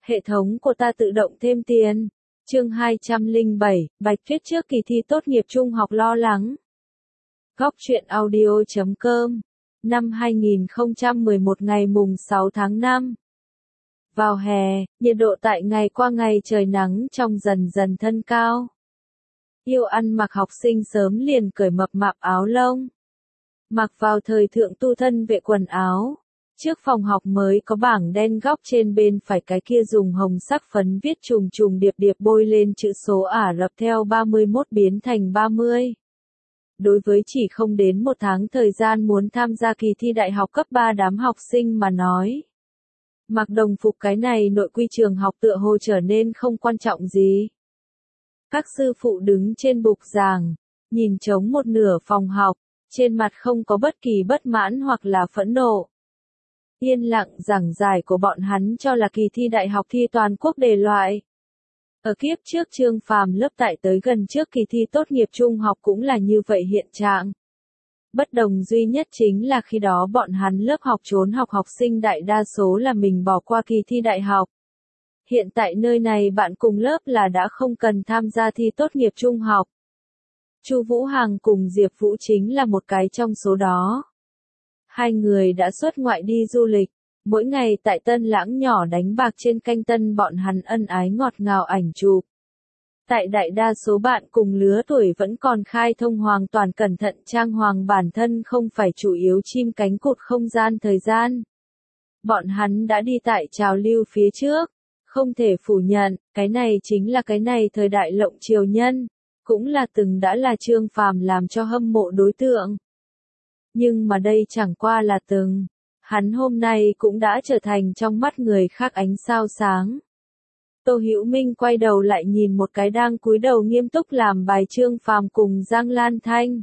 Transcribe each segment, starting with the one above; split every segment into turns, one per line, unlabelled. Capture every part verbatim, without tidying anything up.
Hệ thống của ta tự động thêm tiền. Chương hai trăm lẻ bảy, Bạch Tuyết trước kỳ thi tốt nghiệp trung học lo lắng. Góc truyện audio chấm com. Năm hai nghìn không trăm mười một ngày mùng sáu tháng năm. Vào hè, nhiệt độ tại ngày qua ngày trời nắng trong dần dần thân cao. Yêu ăn mặc học sinh sớm liền cởi mập mạp áo lông. Mặc vào thời thượng tu thân vệ quần áo. Trước phòng học mới có bảng đen góc trên bên phải cái kia dùng hồng sắc phấn viết trùng trùng điệp điệp bôi lên chữ số Ả Rập theo ba mươi mốt biến thành ba mươi. Đối với chỉ không đến một tháng thời gian muốn tham gia kỳ thi đại học cấp ba đám học sinh mà nói. Mặc đồng phục cái này nội quy trường học tựa hồ trở nên không quan trọng gì. Các sư phụ đứng trên bục giảng, nhìn trống một nửa phòng học, trên mặt không có bất kỳ bất mãn hoặc là phẫn nộ. Yên lặng giảng giải của bọn hắn cho là kỳ thi đại học thi toàn quốc đề loại. Ở kiếp trước Trương Phàm lớp tại tới gần trước kỳ thi tốt nghiệp trung học cũng là như vậy hiện trạng. Bất đồng duy nhất chính là khi đó bọn hắn lớp học trốn học học sinh đại đa số là mình bỏ qua kỳ thi đại học. Hiện tại nơi này bạn cùng lớp là đã không cần tham gia thi tốt nghiệp trung học. Chu Vũ Hằng cùng Diệp Vũ chính là một cái trong số đó. Hai người đã xuất ngoại đi du lịch, mỗi ngày tại Tân Lãng nhỏ đánh bạc trên kênh Tân bọn hắn ân ái ngọt ngào ảnh chụp. Tại đại đa số bạn cùng lứa tuổi vẫn còn khai thông hoàn toàn cẩn thận trang hoàng bản thân không phải chủ yếu chim cánh cụt không gian thời gian. Bọn hắn đã đi tại trào lưu phía trước, không thể phủ nhận, cái này chính là cái này thời đại lộng triều nhân, cũng là từng đã là Trương Phàm làm cho hâm mộ đối tượng. Nhưng mà đây chẳng qua là từng, hắn hôm nay cũng đã trở thành trong mắt người khác ánh sao sáng. Tô Hữu Minh quay đầu lại nhìn một cái đang cúi đầu nghiêm túc làm bài Trương Phàm cùng Giang Lan Thanh.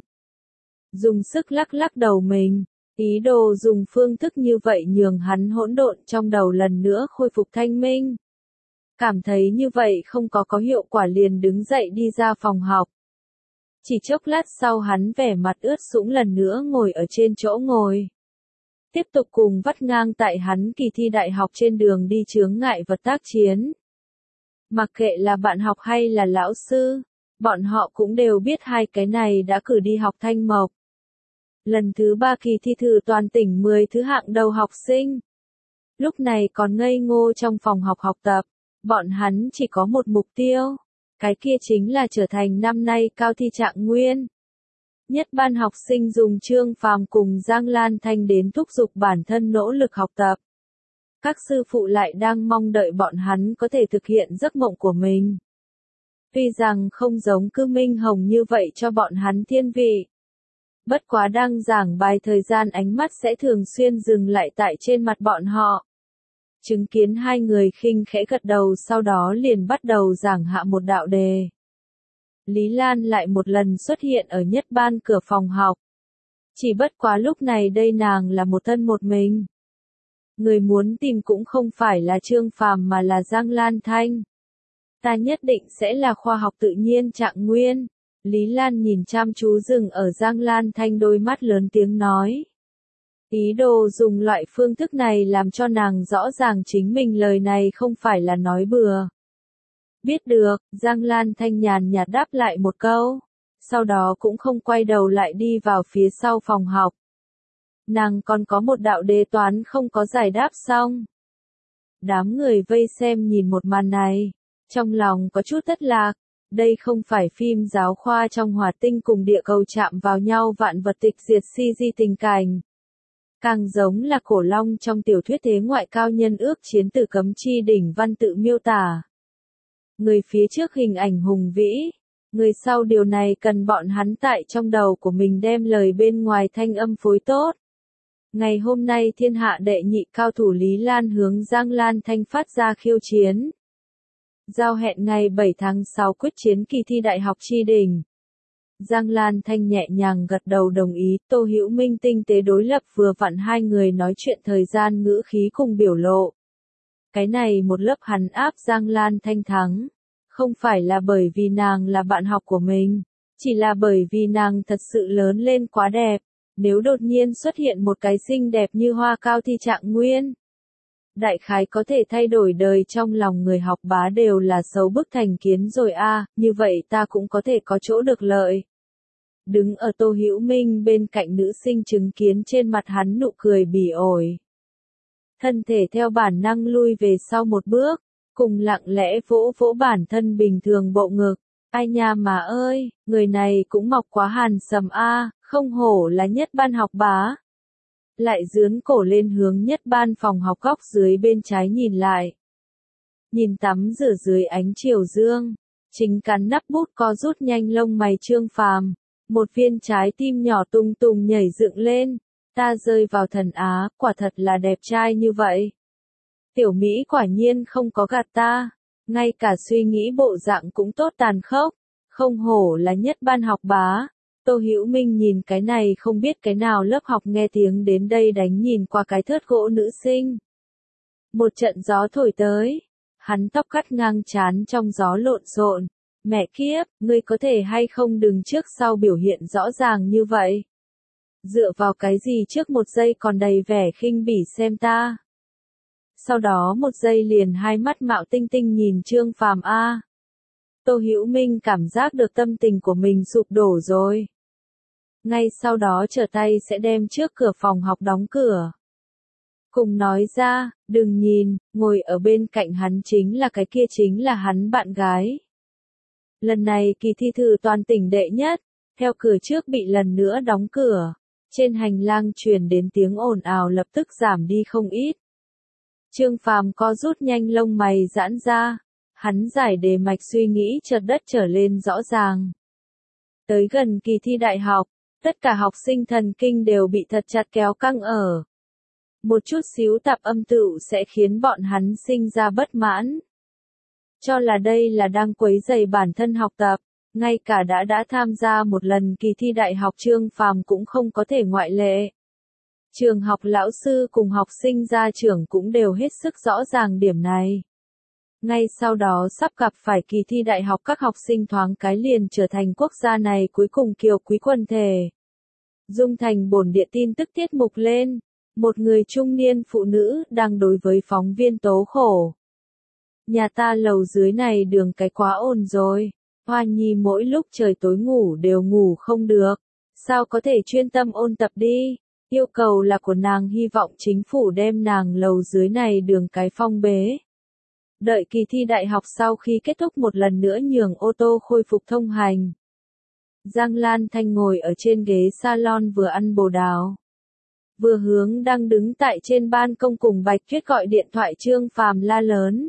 Dùng sức lắc lắc đầu mình, ý đồ dùng phương thức như vậy nhường hắn hỗn độn trong đầu lần nữa khôi phục thanh minh. Cảm thấy như vậy không có có hiệu quả liền đứng dậy đi ra phòng học. Chỉ chốc lát sau hắn vẻ mặt ướt sũng lần nữa ngồi ở trên chỗ ngồi. Tiếp tục cùng vắt ngang tại hắn kỳ thi đại học trên đường đi chướng ngại vật tác chiến. Mặc kệ là bạn học hay là lão sư, bọn họ cũng đều biết hai cái này đã cử đi học Thanh Mộc. Lần thứ ba kỳ thi thử toàn tỉnh mười thứ hạng đầu học sinh. Lúc này còn ngây ngô trong phòng học học tập, bọn hắn chỉ có một mục tiêu. Cái kia chính là trở thành năm nay cao thi trạng nguyên. Nhất ban học sinh dùng Trương Phàm cùng Giang Lan Thanh đến thúc giục bản thân nỗ lực học tập. Các sư phụ lại đang mong đợi bọn hắn có thể thực hiện giấc mộng của mình. Tuy rằng không giống Cư Minh Hồng như vậy cho bọn hắn thiên vị. Bất quá đang giảng bài thời gian ánh mắt sẽ thường xuyên dừng lại tại trên mặt bọn họ. Chứng kiến hai người khinh khẽ gật đầu sau đó liền bắt đầu giảng hạ một đạo đề. Lý Lan lại một lần xuất hiện ở nhất ban cửa phòng học. Chỉ bất quá lúc này đây nàng là một thân một mình. Người muốn tìm cũng không phải là Trương Phàm mà là Giang Lan Thanh. Ta nhất định sẽ là khoa học tự nhiên trạng nguyên. Lý Lan nhìn chăm chú dừng ở Giang Lan Thanh đôi mắt lớn tiếng nói. Ý đồ dùng loại phương thức này làm cho nàng rõ ràng chính mình lời này không phải là nói bừa. Biết được, Giang Lan Thanh nhàn nhạt đáp lại một câu. Sau đó cũng không quay đầu lại đi vào phía sau phòng học. Nàng còn có một đạo đề toán không có giải đáp xong. Đám người vây xem nhìn một màn này. Trong lòng có chút thất lạc. Đây không phải phim giáo khoa trong hỏa tinh cùng địa cầu chạm vào nhau vạn vật tịch diệt si di tình cảnh. Càng giống là cổ long trong tiểu thuyết thế ngoại cao nhân ước chiến tử cấm chi đỉnh văn tự miêu tả. Người phía trước hình ảnh hùng vĩ, người sau điều này cần bọn hắn tại trong đầu của mình đem lời bên ngoài thanh âm phối tốt. Ngày hôm nay thiên hạ đệ nhị cao thủ Lý Lan hướng Giang Lan Thanh phát ra khiêu chiến. Giao hẹn ngày bảy tháng sáu quyết chiến kỳ thi đại học chi đỉnh. Giang Lan Thanh nhẹ nhàng gật đầu đồng ý, Tô Hữu Minh tinh tế đối lập vừa vặn hai người nói chuyện thời gian ngữ khí cùng biểu lộ. Cái này một lớp hắn áp Giang Lan Thanh thắng, không phải là bởi vì nàng là bạn học của mình, chỉ là bởi vì nàng thật sự lớn lên quá đẹp, nếu đột nhiên xuất hiện một cái xinh đẹp như hoa cao thi trạng nguyên. Đại khái có thể thay đổi đời trong lòng người học bá đều là xấu bức thành kiến rồi a, như vậy ta cũng có thể có chỗ được lợi. Đứng ở Tô Hữu Minh bên cạnh nữ sinh chứng kiến trên mặt hắn nụ cười bỉ ổi. Thân thể theo bản năng lui về sau một bước, cùng lặng lẽ vỗ vỗ bản thân bình thường bộ ngực. Ai nha mà ơi, người này cũng mọc quá hàn sầm a, không hổ là nhất ban học bá. Lại dướn cổ lên hướng nhất ban phòng học góc dưới bên trái nhìn lại. Nhìn tắm rửa dưới ánh chiều dương, chính cắn nắp bút co rút nhanh lông mày Trương Phàm, một viên trái tim nhỏ tung tung nhảy dựng lên, ta rơi vào thần Á, quả thật là đẹp trai như vậy. Tiểu Mỹ quả nhiên không có gạt ta, ngay cả suy nghĩ bộ dạng cũng tốt tàn khốc, không hổ là nhất ban học bá. Tô Hữu Minh nhìn cái này không biết cái nào lớp học nghe tiếng đến đây đánh nhìn qua cái thớt gỗ nữ sinh. Một trận gió thổi tới, hắn tóc cắt ngang trán trong gió lộn xộn. Mẹ kiếp, ngươi có thể hay không đừng trước sau biểu hiện rõ ràng như vậy. Dựa vào cái gì trước một giây còn đầy vẻ khinh bỉ xem ta. Sau đó một giây liền hai mắt mạo tinh tinh nhìn Trương Phàm a. Tô Hữu Minh cảm giác được tâm tình của mình sụp đổ rồi. Ngay sau đó trở tay sẽ đem trước cửa phòng học đóng cửa. Cùng nói ra, đừng nhìn, ngồi ở bên cạnh hắn chính là cái kia chính là hắn bạn gái. Lần này kỳ thi thử toàn tỉnh đệ nhất, theo cửa trước bị lần nữa đóng cửa. Trên hành lang truyền đến tiếng ồn ào lập tức giảm đi không ít. Trương Phàm co rút nhanh lông mày giãn ra, hắn giải đề mạch suy nghĩ chợt đất trở lên rõ ràng. Tới gần kỳ thi đại học, tất cả học sinh thần kinh đều bị thật chặt kéo căng ở. Một chút xíu tạp âm tựu sẽ khiến bọn hắn sinh ra bất mãn. Cho là đây là đang quấy rầy bản thân học tập, ngay cả đã đã tham gia một lần kỳ thi đại học Trương Phàm cũng không có thể ngoại lệ. Trường học lão sư cùng học sinh gia trưởng cũng đều hết sức rõ ràng điểm này. Ngay sau đó sắp gặp phải kỳ thi đại học các học sinh thoáng cái liền trở thành quốc gia này cuối cùng kiều quý quần thể. Dung thành bổn địa tin tức tiết mục lên, một người trung niên phụ nữ đang đối với phóng viên tố khổ. Nhà ta lầu dưới này đường cái quá ồn rồi, Hoa Nhi mỗi lúc trời tối ngủ đều ngủ không được, sao có thể chuyên tâm ôn tập đi, yêu cầu là của nàng hy vọng chính phủ đem nàng lầu dưới này đường cái phong bế. Đợi kỳ thi đại học sau khi kết thúc một lần nữa nhường ô tô khôi phục thông hành. Giang Lan Thanh ngồi ở trên ghế salon vừa ăn bồ đào. Vừa hướng đang đứng tại trên ban công cùng Bạch Tuyết gọi điện thoại Trương Phàm la lớn.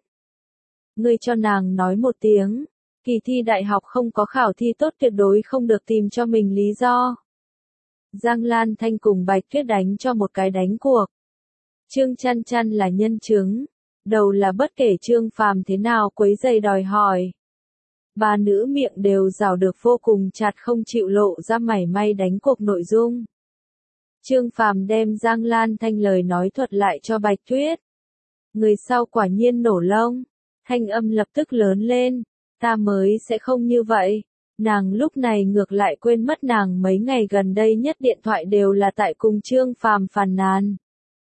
Ngươi cho nàng nói một tiếng, kỳ thi đại học không có khảo thi tốt tuyệt đối không được tìm cho mình lý do. Giang Lan Thanh cùng Bạch Tuyết đánh cho một cái đánh cuộc. Trương Chăn Chăn là nhân chứng, đầu là bất kể Trương Phàm thế nào quấy rầy đòi hỏi. Ba nữ miệng đều rào được vô cùng chặt không chịu lộ ra mảy may đánh cuộc nội dung. Trương Phàm đem Giang Lan Thanh lời nói thuật lại cho Bạch Tuyết. Người sau quả nhiên nổ lông, thanh âm lập tức lớn lên, ta mới sẽ không như vậy. Nàng lúc này ngược lại quên mất nàng mấy ngày gần đây nhất điện thoại đều là tại cùng Trương Phàm phàn nàn.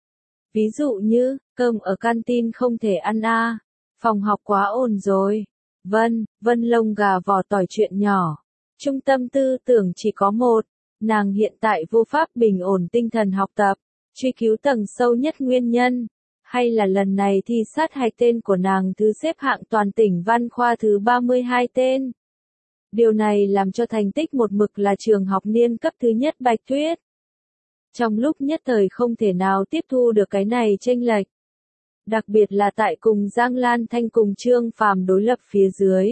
Ví dụ như, cơm ở canteen không thể ăn a, phòng học quá ồn rồi. Vân, Vân lông gà vò tỏi chuyện nhỏ. Trung tâm tư tưởng chỉ có một, nàng hiện tại vô pháp bình ổn tinh thần học tập, truy cứu tầng sâu nhất nguyên nhân. Hay là lần này thi sát hạch tên của nàng thứ xếp hạng toàn tỉnh văn khoa thứ ba mươi hai tên. Điều này làm cho thành tích một mực là trường học niên cấp thứ nhất Bạch Tuyết. Trong lúc nhất thời không thể nào tiếp thu được cái này chênh lệch. Đặc biệt là tại cùng Giang Lan Thanh cùng Trương Phàm đối lập phía dưới.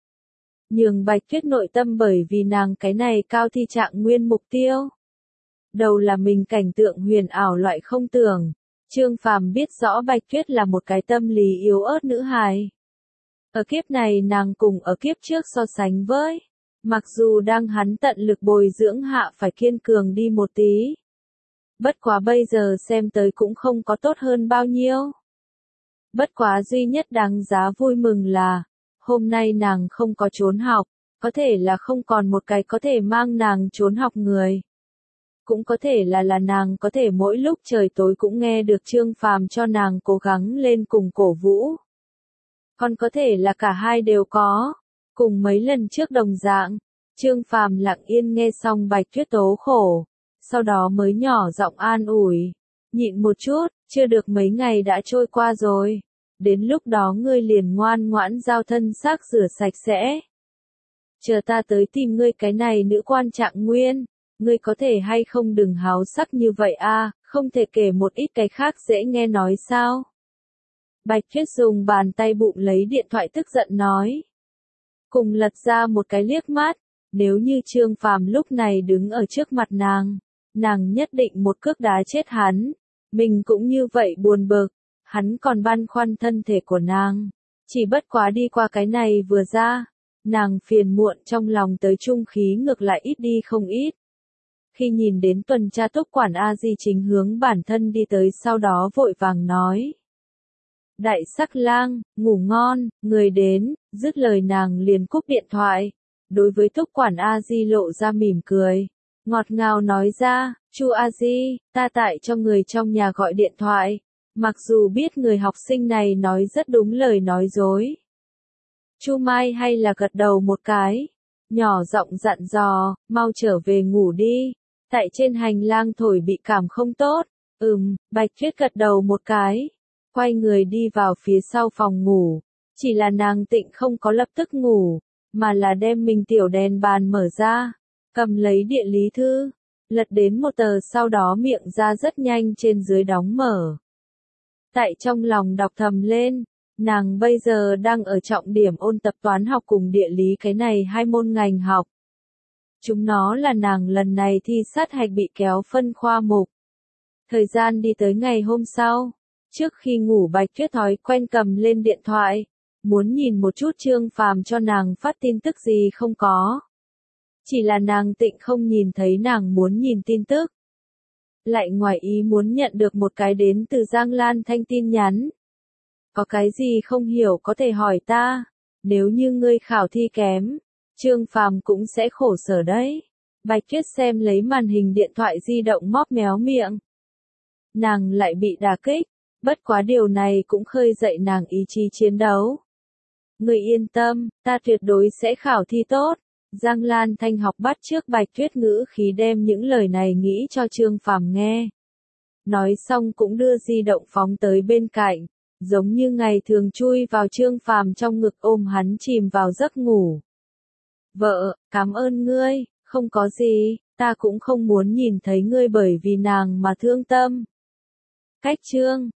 Nhường Bạch Tuyết nội tâm bởi vì nàng cái này cao thi trạng nguyên mục tiêu. Đầu là mình cảnh tượng huyền ảo loại không tưởng. Trương Phàm biết rõ Bạch Tuyết là một cái tâm lý yếu ớt nữ hài. Ở kiếp này nàng cùng ở kiếp trước so sánh với, mặc dù đang hắn tận lực bồi dưỡng hạ phải kiên cường đi một tí. Bất quá bây giờ xem tới cũng không có tốt hơn bao nhiêu. Bất quá duy nhất đáng giá vui mừng là, hôm nay nàng không có trốn học, có thể là không còn một cái có thể mang nàng trốn học người. Cũng có thể là là nàng có thể mỗi lúc trời tối cũng nghe được Trương Phàm cho nàng cố gắng lên cùng cổ vũ. Còn có thể là cả hai đều có. Cùng mấy lần trước đồng dạng, Trương Phàm lặng yên nghe xong Bạch Tuyết tố khổ, sau đó mới nhỏ giọng an ủi, nhịn một chút, chưa được mấy ngày đã trôi qua rồi, đến lúc đó ngươi liền ngoan ngoãn giao thân xác rửa sạch sẽ. Chờ ta tới tìm ngươi cái này nữ quan Trạng Nguyên, ngươi có thể hay không đừng háo sắc như vậy a, không thể kể một ít cái khác dễ nghe nói sao? Bạch Tuyết dùng bàn tay bụng lấy điện thoại tức giận nói. Cùng lật ra một cái liếc mắt, nếu như Trương Phàm lúc này đứng ở trước mặt nàng, nàng nhất định một cước đá chết hắn. Mình cũng như vậy buồn bực, hắn còn băn khoăn thân thể của nàng. Chỉ bất quá đi qua cái này vừa ra, nàng phiền muộn trong lòng tới trung khí ngược lại ít đi không ít. Khi nhìn đến tuần tra túc quản A Di chính hướng bản thân đi tới sau đó vội vàng nói. Đại sắc lang, ngủ ngon, người đến, dứt lời nàng liền cúp điện thoại. Đối với túc quản A Di lộ ra mỉm cười, ngọt ngào nói ra, Chu A Di, ta tại cho người trong nhà gọi điện thoại, mặc dù biết người học sinh này nói rất đúng lời nói dối. Chu Mai hay là gật đầu một cái, nhỏ giọng dặn dò, mau trở về ngủ đi, tại trên hành lang thổi bị cảm không tốt. Ừm, Bạch Tuyết gật đầu một cái, quay người đi vào phía sau phòng ngủ, chỉ là nàng Tịnh không có lập tức ngủ, mà là đem mình tiểu đèn bàn mở ra, cầm lấy địa lý thư, lật đến một tờ sau đó miệng ra rất nhanh trên dưới đóng mở. Tại trong lòng đọc thầm lên, nàng bây giờ đang ở trọng điểm ôn tập toán học cùng địa lý cái này hai môn ngành học. Chúng nó là nàng lần này thi sát hạch bị kéo phân khoa mục. Thời gian đi tới ngày hôm sau, trước khi ngủ Bạch Tuyết thói quen cầm lên điện thoại, muốn nhìn một chút Trương Phàm cho nàng phát tin tức gì không có. Chỉ là nàng Tịnh không nhìn thấy nàng muốn nhìn tin tức. Lại ngoài ý muốn nhận được một cái đến từ Giang Lan Thanh tin nhắn. Có cái gì không hiểu có thể hỏi ta, nếu như ngươi khảo thi kém, Trương Phàm cũng sẽ khổ sở đấy. Bạch Tuyết xem lấy màn hình điện thoại di động móp méo miệng. Nàng lại bị đả kích, bất quá điều này cũng khơi dậy nàng ý chí chiến đấu. Ngươi yên tâm, ta tuyệt đối sẽ khảo thi tốt. Giang Lan Thanh học bắt trước Bạch Tuyết ngữ khí đem những lời này nghĩ cho Trương Phàm nghe. Nói xong cũng đưa di động phóng tới bên cạnh, giống như ngày thường chui vào Trương Phàm trong ngực ôm hắn chìm vào giấc ngủ. Vợ, cảm ơn ngươi, không có gì, ta cũng không muốn nhìn thấy ngươi bởi vì nàng mà thương tâm. Cách chương